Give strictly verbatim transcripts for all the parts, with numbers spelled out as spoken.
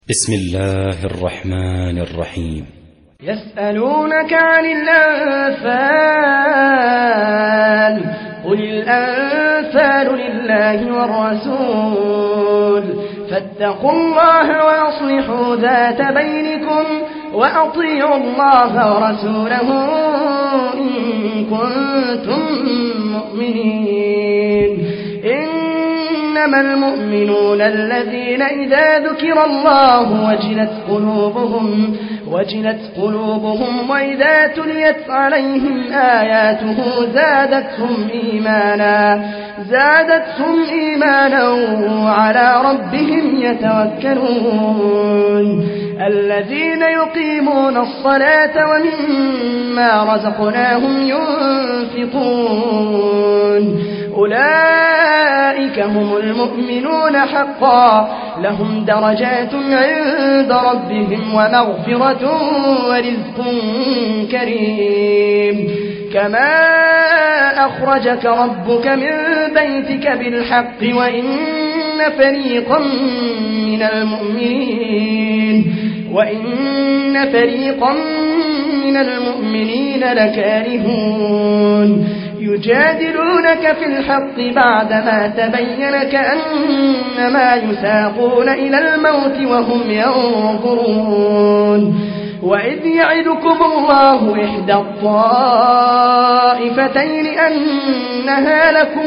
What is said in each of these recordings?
بسم الله الرحمن الرحيم. يسألونك عن الأنفال قل الأنفال لله والرسول فاتقوا الله وأصلحوا ذات بينكم وأطيعوا الله ورسوله إن كنتم مؤمنين. إنما المؤمنون الذين إذا ذكر الله وجلت قلوبهم وجلت قلوبهم وإذا تليت عليهم آياته زادتهم إيمانا زادتهم إيمانا وعلى ربهم يتوكلون. الذين يقيمون الصلاة ومما رزقناهم ينفقون أولئك هم المؤمنون حقا لهم درجات عند ربهم ومغفرة ورزق كريم. كما أخرجك ربك من بيتك بالحق وإن فريقا من المؤمنين وإن فريقا من المؤمنين لكارهون يجادلونك في الحق بعدما تبين كأنما يساقون إلى الموت وهم ينظرون. وإذ يعدكم الله إحدى الطائفتين أنها لكم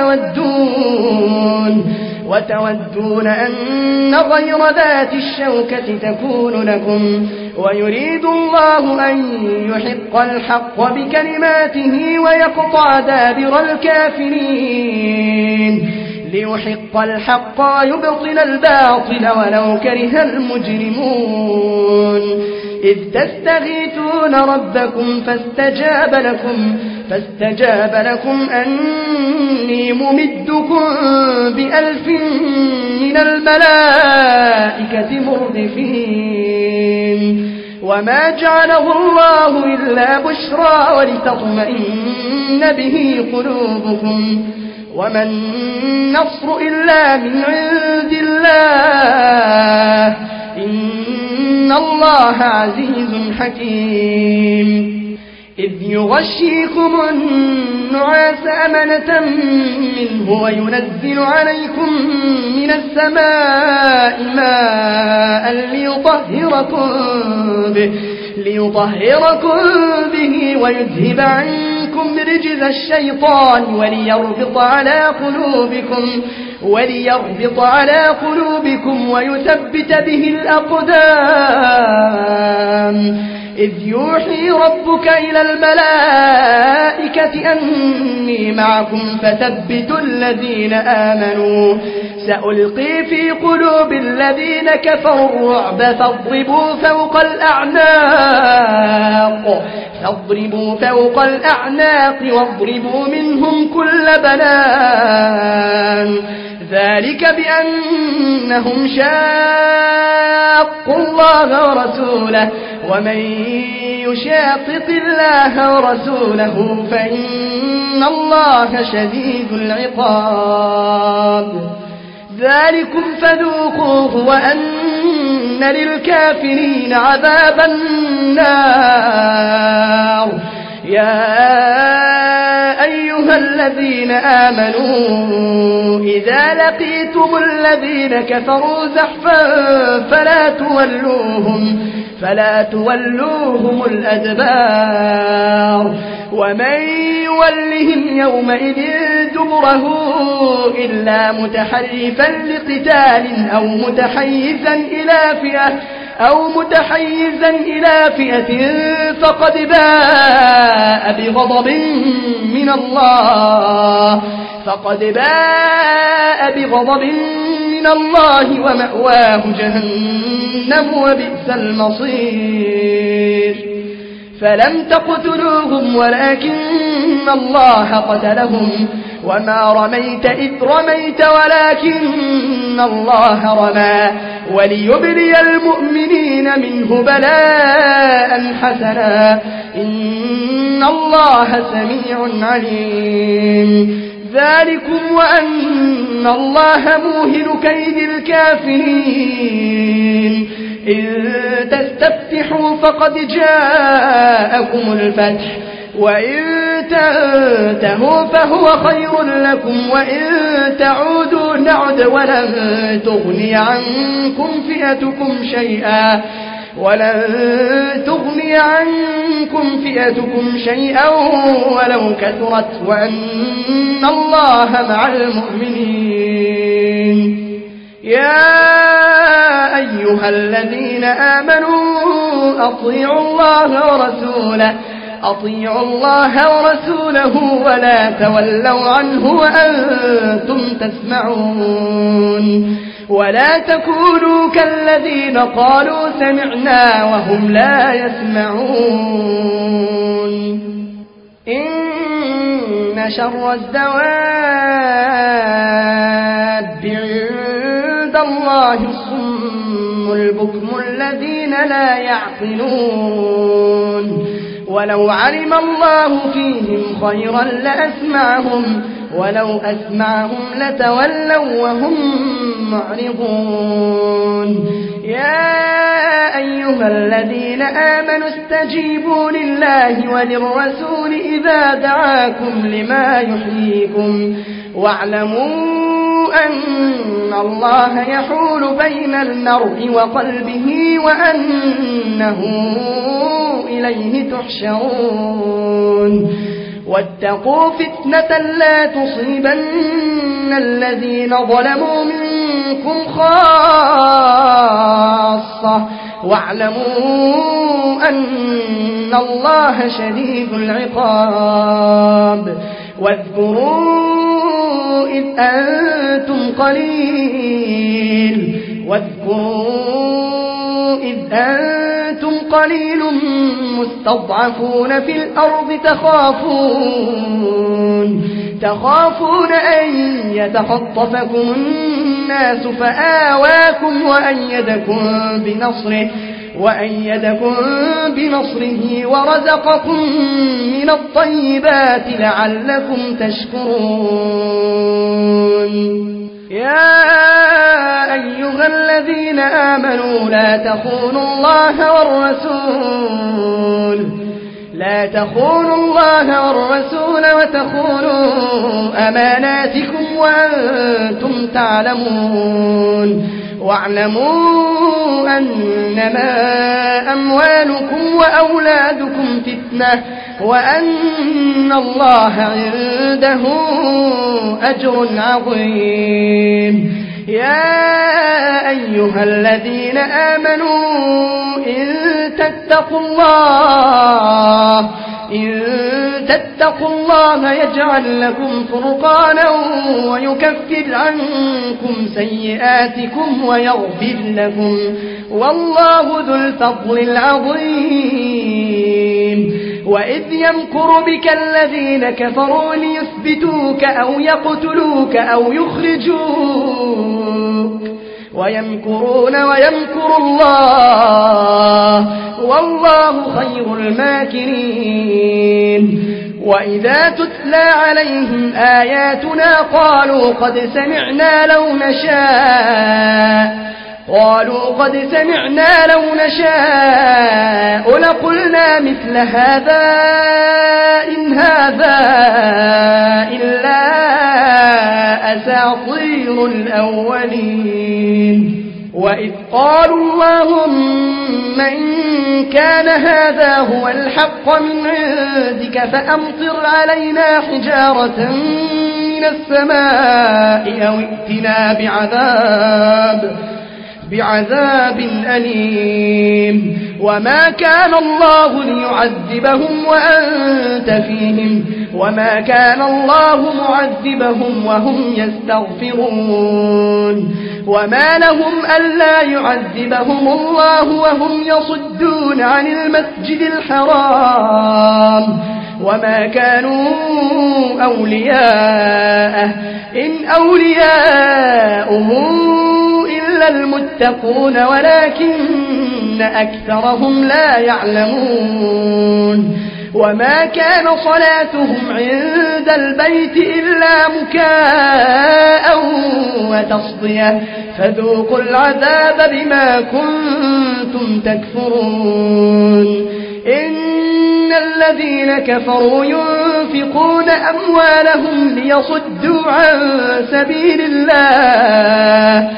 وتودون وتودون أن غير ذات الشوكة تكون لكم ويريد الله أن يحق الحق بكلماته ويقطع دابر الكافرين ليحق الحق ويبطل الباطل ولو كره المجرمون. إذ تستغيثون ربكم فاستجاب لكم فاستجاب لكم أني ممدكم بألف من الملائكة مردفين. وما جعله الله إلا بشرى ولتطمئن به قلوبكم وما النصر إلا من عند الله إن الله عزيز حكيم. إذ يغشيكم النعاس أمنة منه وينزل عليكم من السماء ماء ليطهركم به, ليطهركم به ويذهب عنكم رجز الشيطان وليربط على قلوبكم وليربط على قلوبكم ويثبت به الأقدام. إذ يوحي ربك إلى الملائكة أني معكم فثبتوا الذين آمنوا سألقي في قلوب الذين كفروا الرعب فاضربوا فوق الأعناق فاضربوا فوق الأعناق واضربوا منهم كل بنان. ذلك بأنهم شاقوا الله ورسوله ومن يشاقق الله ورسوله فإن الله شديد العقاب. ذلكم فذوقوه وأن للكافرين عذاب النار. يا أيها الذين آمنوا إذا لقيتم الذين كفروا زحفا فلا تولوهم فلا تولوهم الأدبار. ومن يولهم يومئذ دبره إلا متحرفا لقتال أو متحيزا إلى فئة أو متحيزا إلى فئة فقد باء بغضب من الله فقد باء بغضب من الله ومأواه جهنم وبئس المصير. فلم تقتلوهم ولكن الله قتلهم وما رميت إذ رميت ولكن الله رمى وليبلي المؤمنين منه بلاء حسنا إن الله سميع عليم. ذلكم وأن الله موهن كيد الكافرين إن تستفتحوا فقد جاءكم الفتح وإن تنتهوا فهو خير لكم وإن تعودوا نعد ولن تغني عنكم فئتكم شيئا ولن تغني عنكم فئتكم شيئا ولو كثرت وأن الله مع المؤمنين. يا أيها الذين آمنوا أطيعوا الله ورسوله أطيعوا الله ورسوله ولا تولوا عنه وأنتم تسمعون ولا تكونوا كالذين قالوا سمعنا وهم لا يسمعون. إن شر الدواب عند الله الصم البكم الذين لا يعقلون ولو علم الله فيهم خيرا لأسمعهم ولو أسمعهم لتولوا وهم معرضون. يا أيها الذين آمنوا استجيبوا لله وللرسول إذا دعاكم لما يحييكم واعلموا أن الله يحول بين المرء وقلبه وأنه إليه تحشرون. واتقوا فتنة لا تصيبن الذين ظلموا منكم خاصة واعلموا أن الله شديد العقاب. واذكروا إذ أنتم قليل واذكروا إذ أنتم قليل مستضعفون في الأرض تخافون تخافون أن يتخطفكم الناس فآواكم وأيدكم بنصره وأيدكم بنصره ورزقكم من الطيبات لعلكم تشكرون. يا أيها الذين آمنوا لا تخونوا الله والرسول لا تخونوا الله والرسول وتخونوا أماناتكم وأنتم تعلمون واعلموا أنما أموالكم وأولادكم فتنة وأن الله عنده أجر عظيم. يا أيها الذين آمنوا إن تتقوا الله إن تتقوا الله يجعل لكم فرقانا ويكفر عنكم سيئاتكم ويغفر لكم والله ذو الفضل العظيم. وإذ يمكر بك الذين كفروا ليثبتوك أو يقتلوك أو يخرجوك ويمكرون ويمكر الله والله خير الماكرين. وإذا تتلى عليهم آياتنا قالوا قد سمعنا لو نشاء قالوا قد سمعنا لو نشاء لقلنا مثل هذا إن هذا إلا أساطير الأولين. وإذ قالوا اللهم إن كان هذا هو الحق من عندك فأمطر علينا حجارة من السماء أو ائتنا بعذاب بعذاب أليم. وما كان الله ليعذبهم وأنت فيهم وما كان الله معذبهم وهم يستغفرون. وما لهم ألا يعذبهم الله وهم يصدون عن المسجد الحرام وما كانوا أولياءه إن أولياؤه إلا المتقون ولكن أكثرهم لا يعلمون. وما كان صلاتهم عند البيت إلا مكاء وتصدية فذوقوا العذاب بما كنتم تكفرون إن الذين كفروا ينفقون أموالهم ليصدوا عن سبيل الله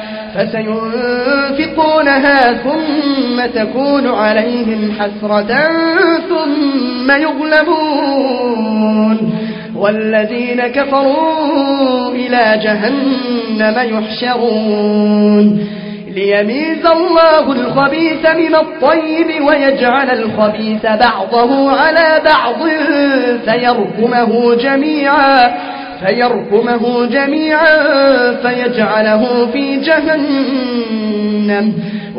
فسينفقونها ثم تكون عليهم حسرة ثم يغلبون والذين كفروا إلى جهنم يحشرون ليميز الله الخبيث من الطيب ويجعل الخبيث بعضه على بعض فيركمه جميعا فيركمه جميعا فيجعله في جهنم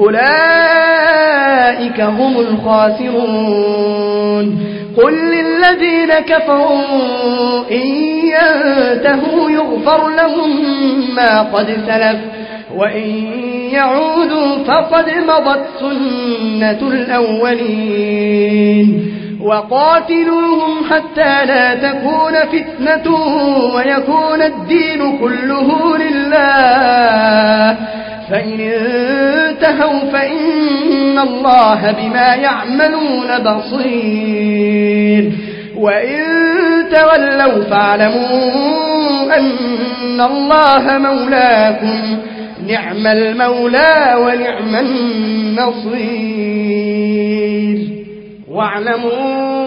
أولئك هم الخاسرون قل للذين كفروا إن ينتهوا يغفر لهم ما قد سلف وإن يعودوا فقد مضت سنة الأولين وقاتلوهم حتى لا تكون فتنة ويكون الدين كله لله فإن انتهوا فإن الله بما يعملون بصير وإن تولوا فاعلموا أن الله مولاكم نعم المولى ونعم النصير واعلموا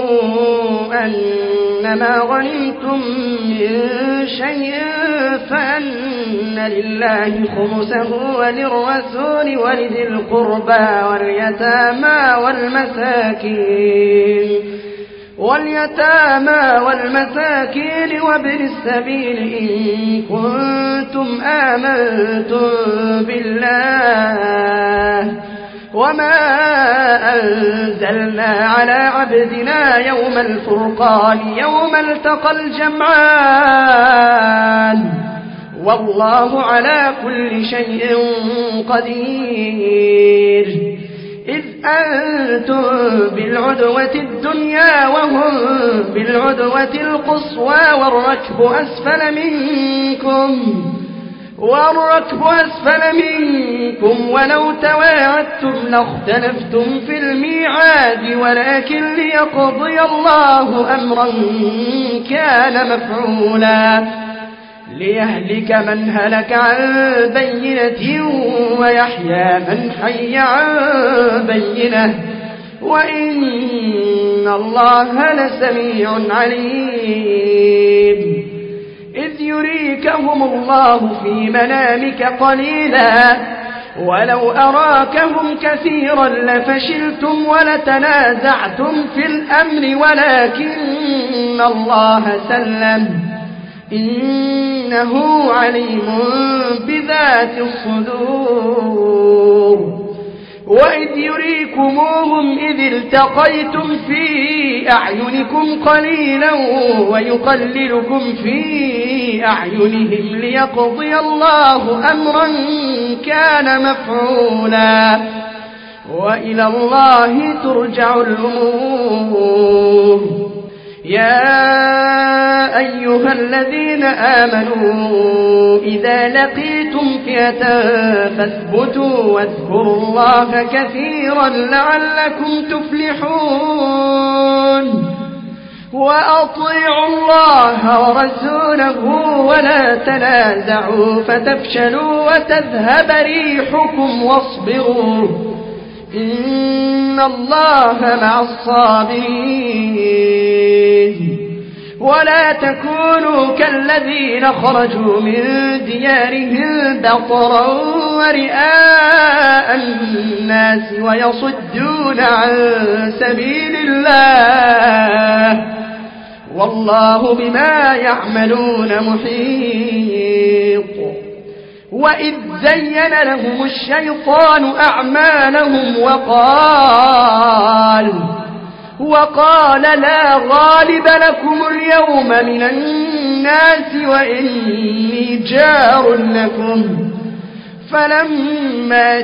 أنما غنمتم من شيء فأن لله خمسه وللرسول ولذي القربى واليتامى والمساكين واليتامى والمساكين وابن السبيل إن كنتم آمنتم بالله وما أنزلنا على عبدنا يوم الفرقان يوم التقى الجمعان والله على كل شيء قدير إذ أنتم بالعدوة الدنيا وهم بالعدوة القصوى والركب أسفل منكم والركب أسفل منكم ولو تواعدتم لاختلفتم في الميعاد ولكن ليقضي الله أمرا كان مفعولا ليهلك من هلك عن بينة ويحيى من حي عن بينة وإن الله لسميع عليم إذ يريكهم الله في منامك قليلا ولو أراكهم كثيرا لفشلتم ولتنازعتم في الأمر ولكن الله سلم إنه عليم بذات الصدور وإذ يريكموهم إذ التقيتم في أعينكم قليلا ويقللكم في أعينهم ليقضي الله أمرا كان مفعولا وإلى الله ترجع الأمور يا أيها الذين آمنوا إذا لقيتم فئة فاثبتوا واذكروا الله كثيرا لعلكم تفلحون وأطيعوا الله ورسوله ولا تنازعوا فتفشلوا وتذهب ريحكم واصبروا إن الله مع الصابرين ولا تكونوا كالذين خرجوا من ديارهم بطرا ورئاء الناس ويصدون عن سبيل الله والله بما يعملون محيط وإذ زين لهم الشيطان أعمالهم وقال وقال لا غالب لكم اليوم من الناس وإني جار لكم فلما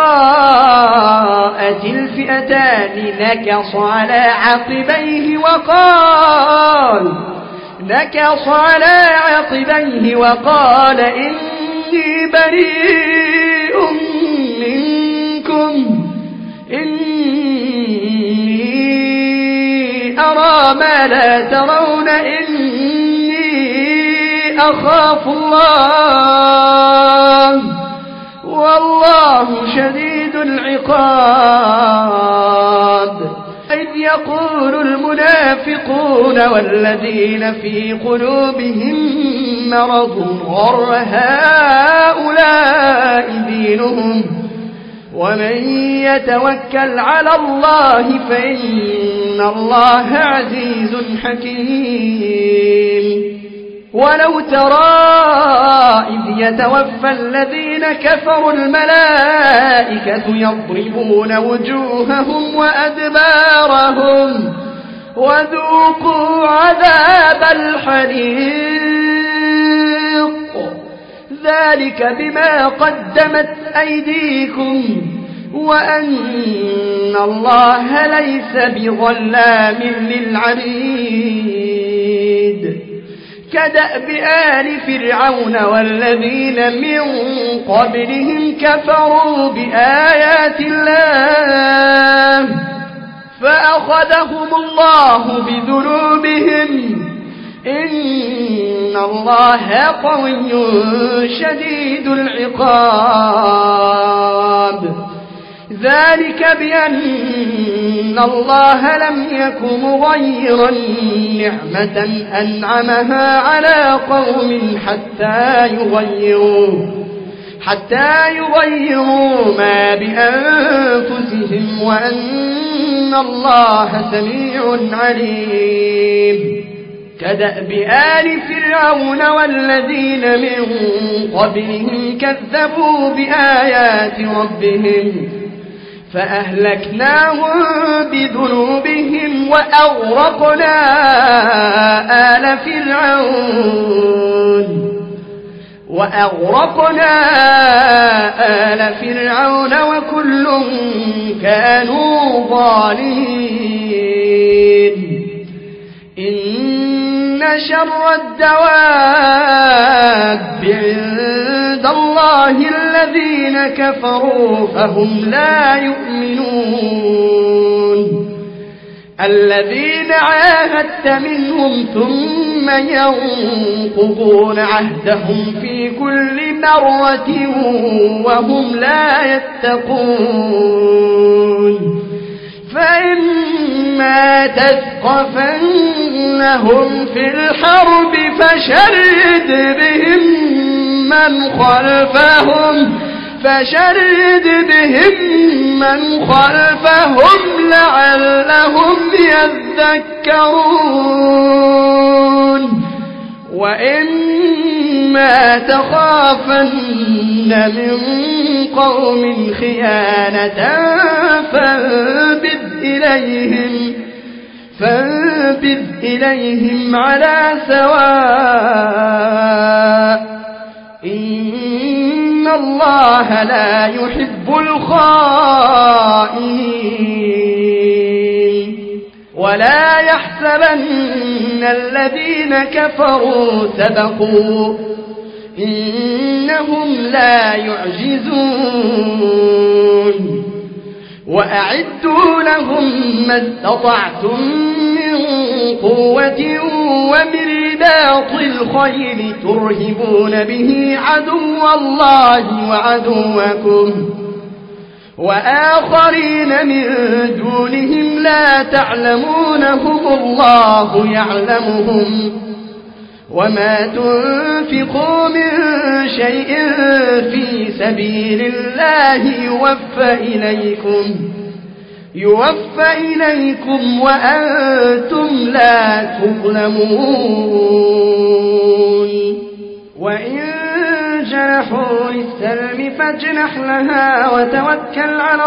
تراءت الفئتان نكص على عقبيه وقال نكص على عقبيه وقال إني إني بريء منكم إني أرى ما لا ترون إني أخاف الله والله شديد العقاب إذ يقول المنافقون والذين في قلوبهم مرض غر هؤلاء دينهم ومن يتوكل على الله فإن الله عزيز حكيم ولو ترى إذ يتوفى الذين كفروا الملائكة يضربون وجوههم وأدبارهم وذوقوا عذاب الحريق ذلك بما قدمت أيديكم وأن الله ليس بظلام للعبيد كدأب آل فرعون والذين من قبلهم كفروا بآيات الله فأخذهم الله بذنوبهم إن الله قوي شديد العقاب ذلك بأن الله لم يك مغيرا نعمة أنعمها على قوم حتى يغيروا حتى يغيروا ما بأنفسهم وأن الله سميع عليم كدأب آل فرعون والذين من قبلهم كذبوا بآيات ربهم فأهلكناهم بذنوبهم وأغرقنا آل فرعون وأغرقنا آل فرعون وكل كانوا ظالمين إن شر الدواب عند الله الذين كفروا فهم لا يؤمنون الذين عاهدت منهم ثم ينقضون عهدهم في كل مرة وهم لا يتقون فإما تثقفنهم في الحرب فشرد بهم من خلفهم فشرد بهم من خلفهم لعلهم يذكرون وإما تخافن من قوم خيانة فانبذ إليهم فانبذ إليهم على سواء إن الله لا يحب الخائنين ولا يحسبن الذين كفروا سبقوا إنهم لا يعجزون وأعدوا لهم ما استطعتم من قوة ومن رباط الخيل ترهبون به عدو الله وعدوكم وآخرين من دونهم لا تعلمونهم الله يعلمهم وما تنفقوا من شيء في سبيل الله يوفى إليكم يوفى إليكم وأنتم لا تظلمون وإن جنحوا للسلم فاجنح لها وتوكل على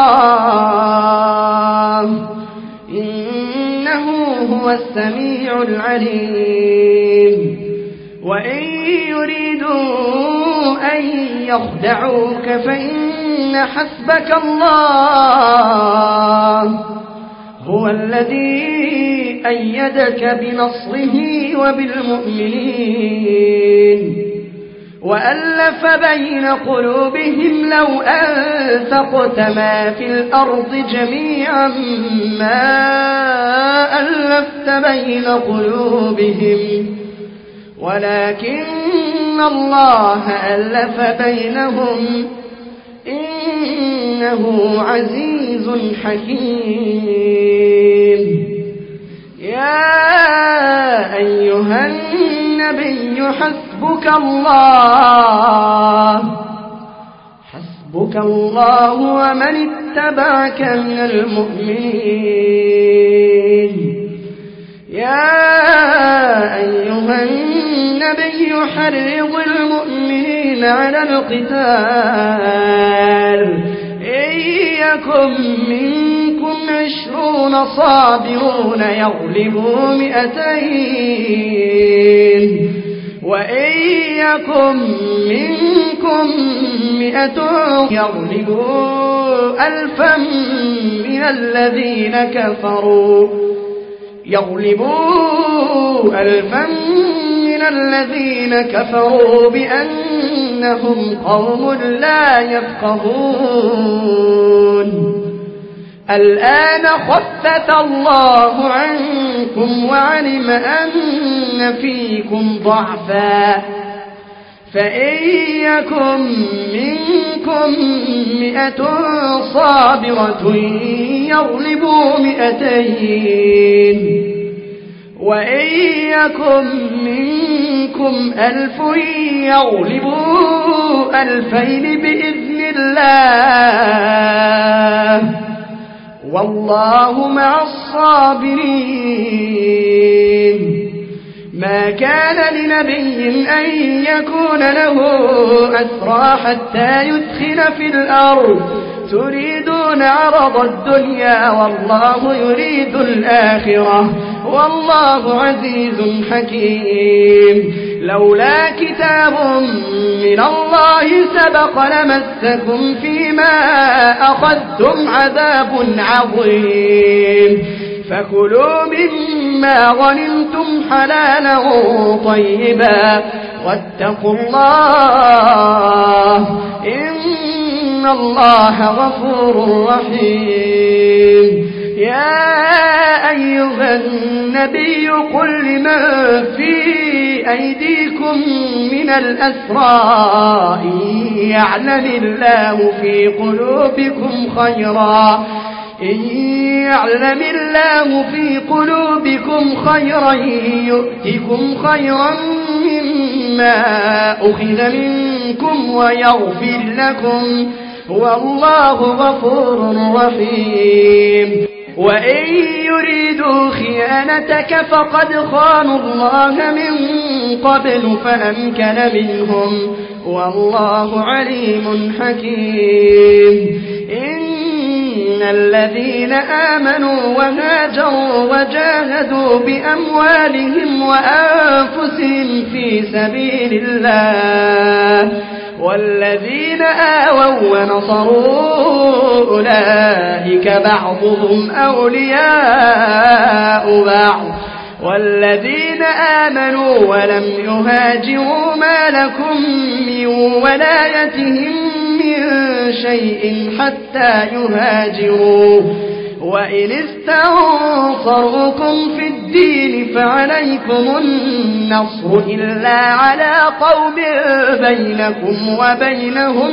الله إنه هو السميع العليم وإن يريدوا أن يخدعوك فإن حسبك الله هو الذي أيدك بنصره وبالمؤمنين وألف بين قلوبهم لو أنفقت ما في الأرض جميعا ما ألفت بين قلوبهم ولكن الله ألف بينهم إنه عزيز حكيم. يا أيها النبي حسبك الله حسبك الله ومن اتبعك من المؤمنين. يا أيها النبي حرض المؤمنين على القتال إن يكن منكم عشرون صابرون يغلبوا مئتين وإن يكن منكم مئة يغلبوا ألفا من الذين كفروا يغلبوا ألفا من الذين كفروا بأنهم قوم لا يفقهون. الآن خفف الله عنكم وعلم أن فيكم ضعفا فإن يكن منكم مئة صابرة يغلبوا مئتين وإن يكن منكم ألف يغلبوا ألفين بإذن الله والله مع الصابرين. ما كان لنبي أن يكون له أسرى حتى يدخل في الأرض تريدون عرض الدنيا والله يريد الآخرة والله عزيز حكيم. لولا كتاب من الله سبق لمسكم فيما أخذتم عذاب عظيم فكلوا مما غنمتم حلالا طيبا واتقوا الله إن الله غفور رحيم. يا أيها النبي قل لمن في أيديكم من الأسرى إن يعلم الله في قلوبكم خيرا إن يعلم الله في قلوبكم خيرا يؤتكم خيرا مما أخذ منكم ويغفر لكم والله غفور رحيم. وإن يريدوا خيانتك فقد خانوا الله من قبل فأمكن منهم والله عليم حكيم. إن الذين آمنوا وهاجروا وجاهدوا بأموالهم وأنفسهم في سبيل الله والذين آووا ونصروا أولئك بعضهم أولياء بعض والذين آمنوا ولم يهاجروا ما لكم من ولايتهم من شيء حتى يهاجروا وإن استنصروكم في الدين فعليكم النصر إلا على قوم بينكم وبينهم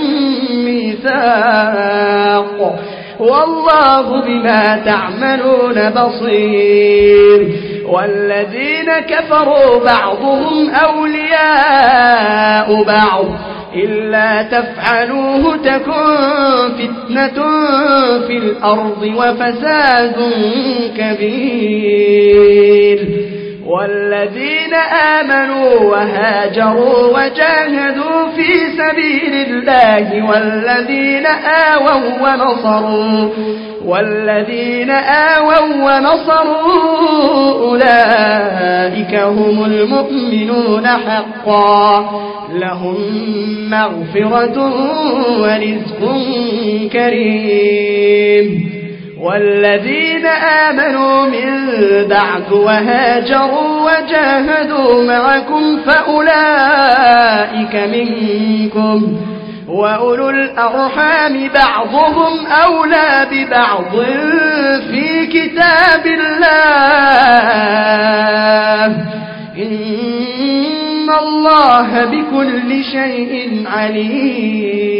ميثاق والله بما تعملون بصير. والذين كفروا بعضهم أولياء بعض إلا تفعلوه تكن فتنة في الأرض وفساد كبير. والذين آمنوا وهاجروا وجاهدوا في سبيل الله والذين آووا ونصروا والذين آووا ونصروا أولئك هم المؤمنون حقا لهم مغفرة ورزق كريم. والذين آمنوا من بعد وهاجروا وجاهدوا معكم فأولئك منكم وأولو الأرحام بعضهم أولى ببعض في كتاب الله إن الله بكل شيء عليم